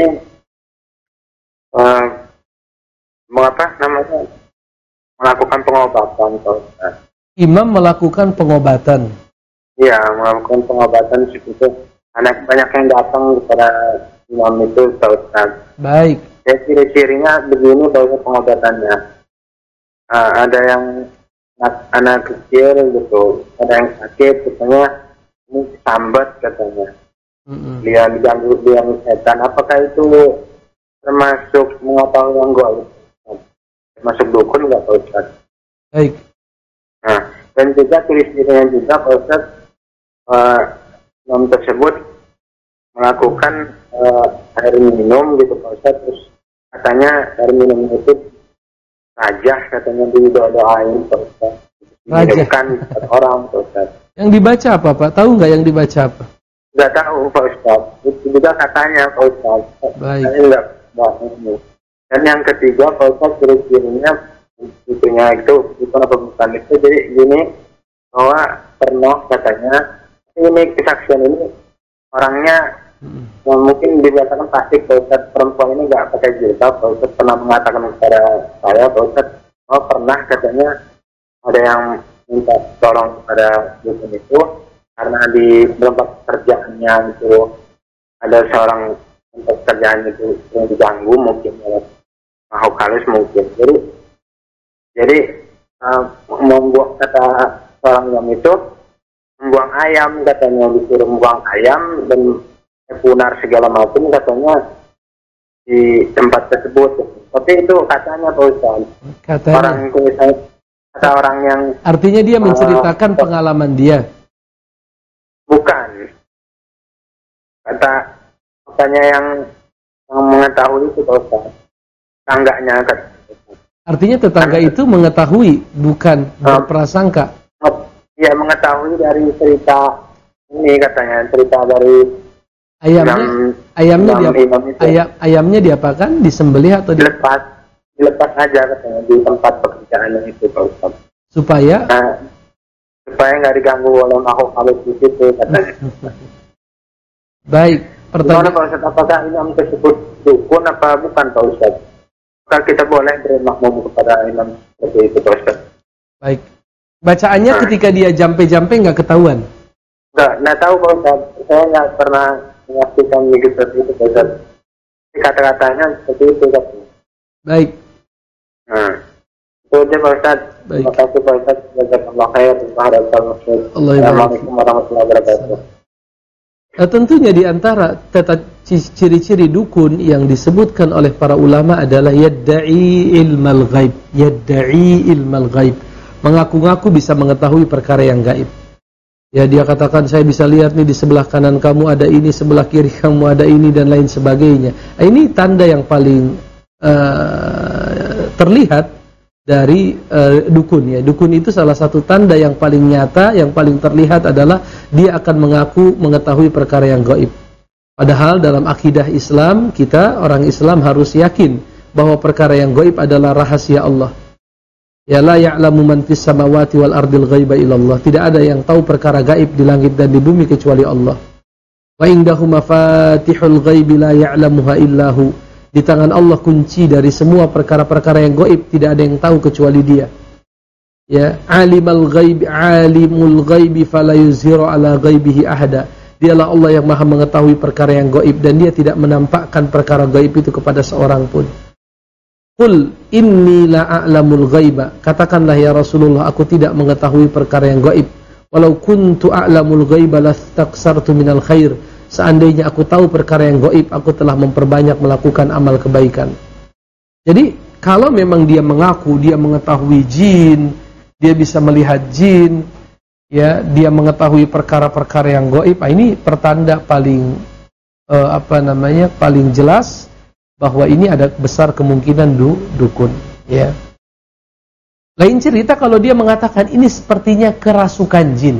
uh, mengapa namanya melakukan pengobatan Pak Ustaz. Imam melakukan pengobatan. Iya, melakukan pengobatan seperti anak banyak yang datang kepada imam itu Pak Ustaz. Baik. Ya, ciri-cirinya begini bahwa pengobatannya. Uh, ada yang anak, anak kecil gitu, ada yang sakit, katanya ini sambat katanya. Mm-hmm. Dia diganggu diganggu setan. Apakah itu termasuk mengetahui yang gaib? Termasuk dukun nggak Pak Ustaz? Baik. Nah, dan juga ciri-cirinya juga Pak Ustaz, uh, imam tersebut melakukan uh, air minum gitu Pak Ustadz, terus katanya air minum itu rajah, katanya didoa-doain Pak Ustadz. Diminumkan orang Pak Ustadz. Yang dibaca apa Pak? Tahu nggak yang dibaca apa? Nggak tahu Pak Ustadz. Itu juga katanya Pak Ustadz. Baik. Saya nggak tahu. Dan yang ketiga Pak Ustadz, ciri-cirinya itunya itu bukan apa bukan itu, jadi gini, bahwa pernah katanya ini kesaksian ini orangnya hmm. yang mungkin dikatakan pasti Pak Ustadz, perempuan ini nggak pakai jilbab. Pak Ustadz pernah mengatakan kepada saya, Pak Ustadz, oh pernah katanya ada yang minta tolong kepada dukun itu karena di tempat kerjaannya itu ada seorang tempat kerjaan itu yang diganggu mungkin oleh makhluk halus mungkin. Jadi jadi uh, membuang kata seorang yang itu membuang ayam, katanya disuruh membuang ayam dan punar segala macam katanya di tempat tersebut. Tapi itu katanya Pak Ustadz. Katanya. Orang itu misalnya kata orang yang artinya dia menceritakan uh, pengalaman dia. Bukan. Kata katanya yang yang mengetahui itu Pak Ustadz. Tetangganya kata. Artinya tetangga itu mengetahui, bukan uh, berprasangka. Iya, mengetahui dari cerita ini katanya, cerita dari ayamnya. Imam, ayamnya imam, dia imam itu. Ayam, ayamnya diapakan? Disembelih atau dilepas? Dilepas aja katanya di tempat pekerjaannya itu Pak Ustadz. Supaya nah, supaya nggak diganggu oleh makhluk halus di situ katanya. Baik, pertanyaan Pak Ustadz, apakah imam tersebut dukun apa bukan Pak Ustadz? Apakah kita boleh beri makmum kepada imam seperti itu Pak Ustadz? Baik. Bacaannya nah. ketika dia jampe-jampe nggak ketahuan? Nggak, nggak tahu Pak Ustadz. Saya nggak pernah menyaksikan begitu seperti itu Pak Ustadz. Kata-katanya seperti itu katanya. Baik. Nah, itu aja Pak Ustadz. Terima kasih Pak Ustadz. Jazakallahu khair. Assalamualaikum warahmatullahi wabarakatuh. Nah, tentunya di antara tata ciri-ciri dukun yang disebutkan oleh para ulama adalah yadda'i ilmal ghaib. Yadda'i ilmal ghaib. Mengaku-ngaku bisa mengetahui perkara yang gaib. Ya, dia katakan saya bisa lihat nih di sebelah kanan kamu ada ini, sebelah kiri kamu ada ini dan lain sebagainya. Nah, ini tanda yang paling uh, terlihat dari uh, dukun ya. Dukun itu salah satu tanda yang paling nyata, yang paling terlihat adalah dia akan mengaku mengetahui perkara yang gaib. Padahal dalam akidah Islam, kita orang Islam harus yakin bahwa perkara yang gaib adalah rahasia Allah. Ya la ya'lamu man fis samawati wal ardil ghaiba illallah. Tidak ada yang tahu perkara gaib di langit dan di bumi kecuali Allah. Wa indahu mafatihul ghaibi la ya'lamuha illahu. Di tangan Allah kunci dari semua perkara-perkara yang gaib, tidak ada yang tahu kecuali Dia. Ya, alimal ghaibi alimul ghaibi fala yuzhiru ala ghaibihi ahada. Dialah Allah yang Maha mengetahui perkara yang gaib dan Dia tidak menampakkan perkara gaib itu kepada seorang pun. Qul inni la a'lamul ghaiba. Katakanlah ya Rasulullah, aku tidak mengetahui perkara yang gaib. Walau kuntu a'lamul ghaiba lastaqsartu minal khair. Seandainya aku tahu perkara yang gaib, aku telah memperbanyak melakukan amal kebaikan. Jadi, kalau memang dia mengaku dia mengetahui jin, dia bisa melihat jin, ya, dia mengetahui perkara-perkara yang gaib, ini pertanda paling uh, apa namanya? paling jelas bahwa ini ada besar kemungkinan du, dukun, ya. Lain cerita kalau dia mengatakan ini sepertinya kerasukan jin.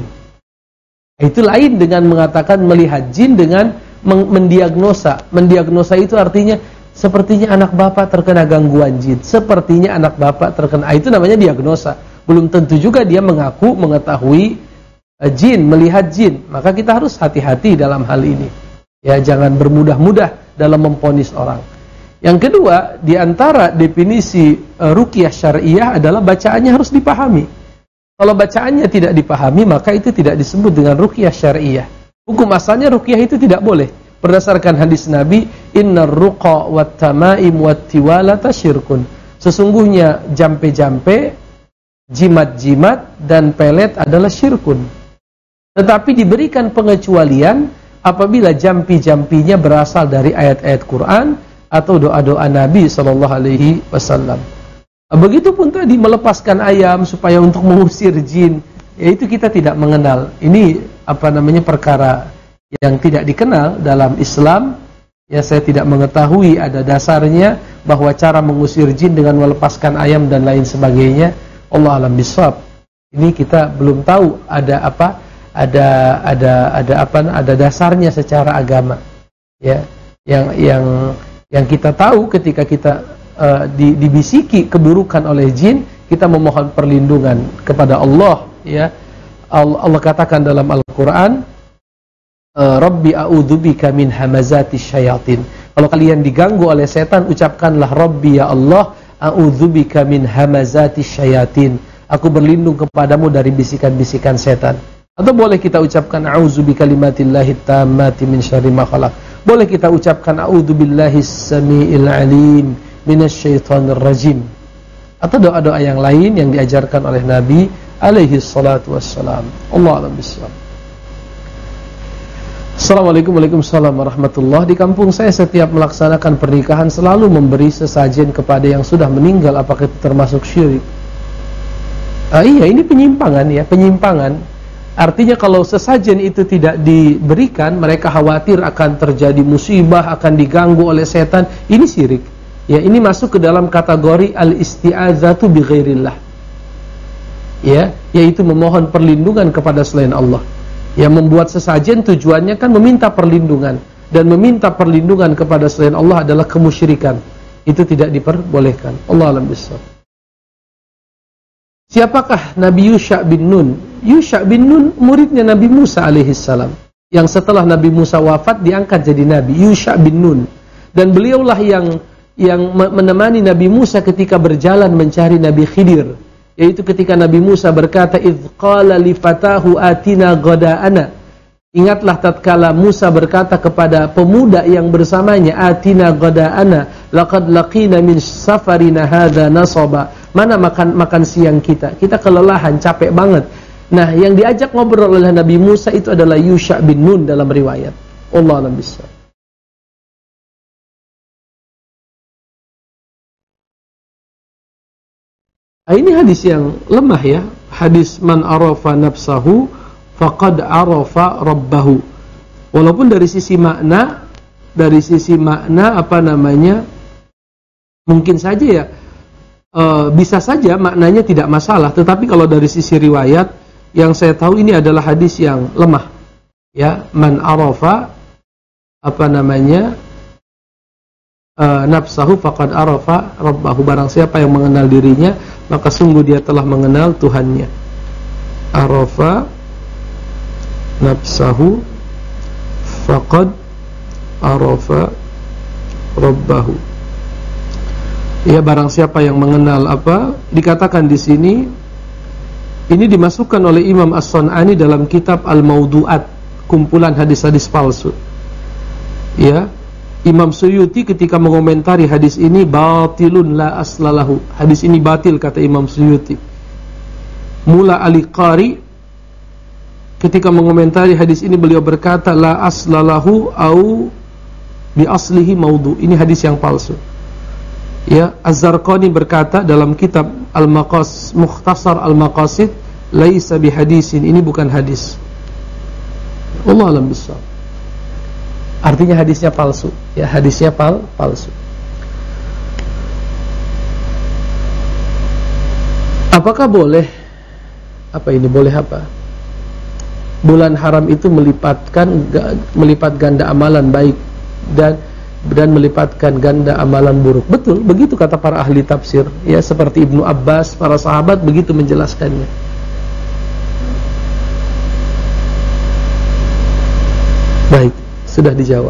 Itu lain dengan mengatakan melihat jin dengan mendiagnosa. Mendiagnosa itu artinya sepertinya anak bapak terkena gangguan jin, sepertinya anak bapak terkena, itu namanya diagnosa. Belum tentu juga dia mengaku mengetahui uh, jin, melihat jin. Maka kita harus hati-hati dalam hal ini. Ya, jangan bermudah-mudah dalam memvonis orang. Yang kedua, di antara definisi uh, ruqyah syariah adalah bacaannya harus dipahami. Kalau bacaannya tidak dipahami, maka itu tidak disebut dengan ruqyah syariah. Hukum asalnya ruqyah itu tidak boleh. Berdasarkan hadis Nabi, innar ruqa wat tamaim wat tiwalata syirkun. Sesungguhnya jampe-jampe, jimat-jimat dan pelet adalah syirkun. Tetapi diberikan pengecualian apabila jampi-jampinya berasal dari ayat-ayat Quran atau doa-doa Nabi sallallahu alaihi wasallam. Begitupun tadi melepaskan ayam supaya untuk mengusir jin, yaitu kita tidak mengenal. Ini apa namanya perkara yang tidak dikenal dalam Islam, Ya, saya tidak mengetahui ada dasarnya bahwa cara mengusir jin dengan melepaskan ayam dan lain sebagainya. Allah alam bisawab. Ini kita belum tahu ada apa, ada ada ada apa, ada dasarnya secara agama. Ya, yang yang yang kita tahu ketika kita uh, di, dibisiki keburukan oleh jin, kita memohon perlindungan kepada Allah. Ya, Allah, Allah katakan dalam Al-Quran, Rabbi a'udzubika min hamazati syayatin. Kalau kalian diganggu oleh setan, ucapkanlah Rabbi ya Allah, a'udzubika min hamazati syayatin. Aku berlindung kepadamu dari bisikan-bisikan setan. Atau boleh kita ucapkan a'udzubika kalimatillahi tammati min syarri ma khalaq. Boleh kita ucapkan a'udzubillahis samiil alim minasyaitonir rajim. Atau doa-doa yang lain yang diajarkan oleh Nabi alaihi salatu wassalam. Allah a'lam bishawab. Assalamualaikum warahmatullahi wabarakatuh. Di kampung saya setiap melaksanakan pernikahan selalu memberi sesajen kepada yang sudah meninggal. Apakah itu termasuk syirik? Ah, iya, ini penyimpangan ya, penyimpangan. Artinya kalau sesajen itu tidak diberikan, mereka khawatir akan terjadi musibah, akan diganggu oleh setan. Ini syirik. Ya, ini masuk ke dalam kategori al-isti'adzatu bi ghairillah. Ya, yaitu memohon perlindungan kepada selain Allah. Yang membuat sesajen tujuannya kan meminta perlindungan, dan meminta perlindungan kepada selain Allah adalah kemusyrikan. Itu tidak diperbolehkan. Allah a'lam bishawab. Siapakah Nabi Yusha bin Nun? Yusha bin Nun muridnya Nabi Musa alaihissalam, yang setelah Nabi Musa wafat diangkat jadi nabi. Yusha bin Nun, dan beliaulah yang yang menemani Nabi Musa ketika berjalan mencari Nabi Khidir. Yaitu ketika Nabi Musa berkata, idz qala li fatahu atina ghada'ana. Ingatlah tatkala Musa berkata kepada pemuda yang bersamanya, atina ghada'ana laqad laqina min safarina hadza nasaba. Mana makan makan siang kita? Kita kelelahan, capek banget. Nah, yang diajak ngobrol oleh Nabi Musa itu adalah Yusha bin Nun dalam riwayat. Allah a'lam bishawab. Ini hadis yang lemah ya. Hadis man arafa nafsahu faqad arafa rabbahu. Walaupun dari sisi makna, dari sisi makna apa namanya, mungkin saja ya, e, bisa saja maknanya tidak masalah. Tetapi kalau dari sisi riwayat, yang saya tahu ini adalah hadis yang lemah. Ya, man arafa apa namanya, e, nafsahu faqad arafa rabbahu. Barang siapa yang mengenal dirinya, maka sungguh dia telah mengenal Tuhannya. Arafa nafsahu faqad arafa rabbahu. Ya, barang siapa yang mengenal apa? Dikatakan di sini, ini dimasukkan oleh Imam As-Sun'ani dalam kitab Al-Mawdu'at, kumpulan hadis-hadis palsu. Ya, Imam Suyuti ketika mengomentari hadis ini, batilun la aslalahu. Hadis ini batil kata Imam Suyuti. Mula Al-Qari ketika mengomentari hadis ini beliau berkata, la aslalahu au bi aslihi maudhu. Ini hadis yang palsu. Ya, Az-Zarqani berkata dalam kitab Al-Maqas Mukhtasar Al-Maqasid, laisa bi hadisin. Ini bukan hadis. Allah a'lam bishawab. Artinya hadisnya palsu. Ya, hadisnya pal palsu. Apakah boleh, apa ini boleh apa? Bulan haram itu melipatkan melipat ganda amalan baik dan dan melipatkan ganda amalan buruk. Betul, begitu kata para ahli tafsir. Ya, seperti Ibnu Abbas, para sahabat begitu menjelaskannya. Baik, sudah dijawab.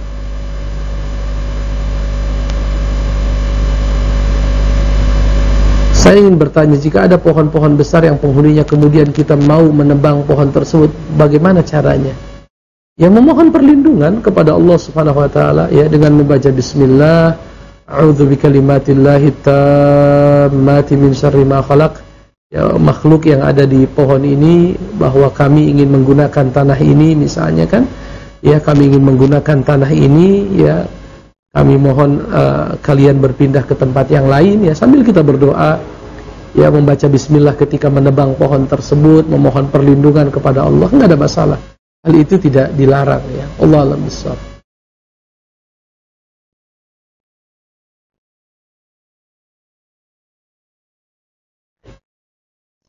Saya ingin bertanya, jika ada pohon-pohon besar yang penghuninya kemudian kita mau menebang pohon tersebut, bagaimana caranya? Ya, memohon perlindungan kepada Allah Subhanahu wa taala ya, dengan membaca bismillah, a'udzu bikalimatillahi tammati min syarri ma khalaq. Ya, makhluk yang ada di pohon ini, bahwa kami ingin menggunakan tanah ini misalnya kan. Ya, kami ingin menggunakan tanah ini, ya kami mohon uh, kalian berpindah ke tempat yang lain, ya sambil kita berdoa, ya membaca bismillah ketika menebang pohon tersebut, memohon perlindungan kepada Allah, enggak ada masalah. Hal itu tidak dilarang ya. Allahu a'lam bishawab.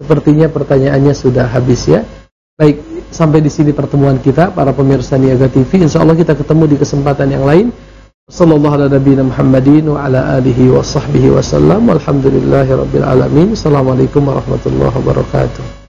Sepertinya pertanyaannya sudah habis ya. Baik, sampai di sini pertemuan kita para pemirsa Niaga T V. Insyaallah kita ketemu di kesempatan yang lain. Sallallahu ala nabiyina Muhammadin wa ala alihi wa sahbihi wasallam. Walhamdulillahirabbil alamin. Assalamualaikum warahmatullahi wabarakatuh.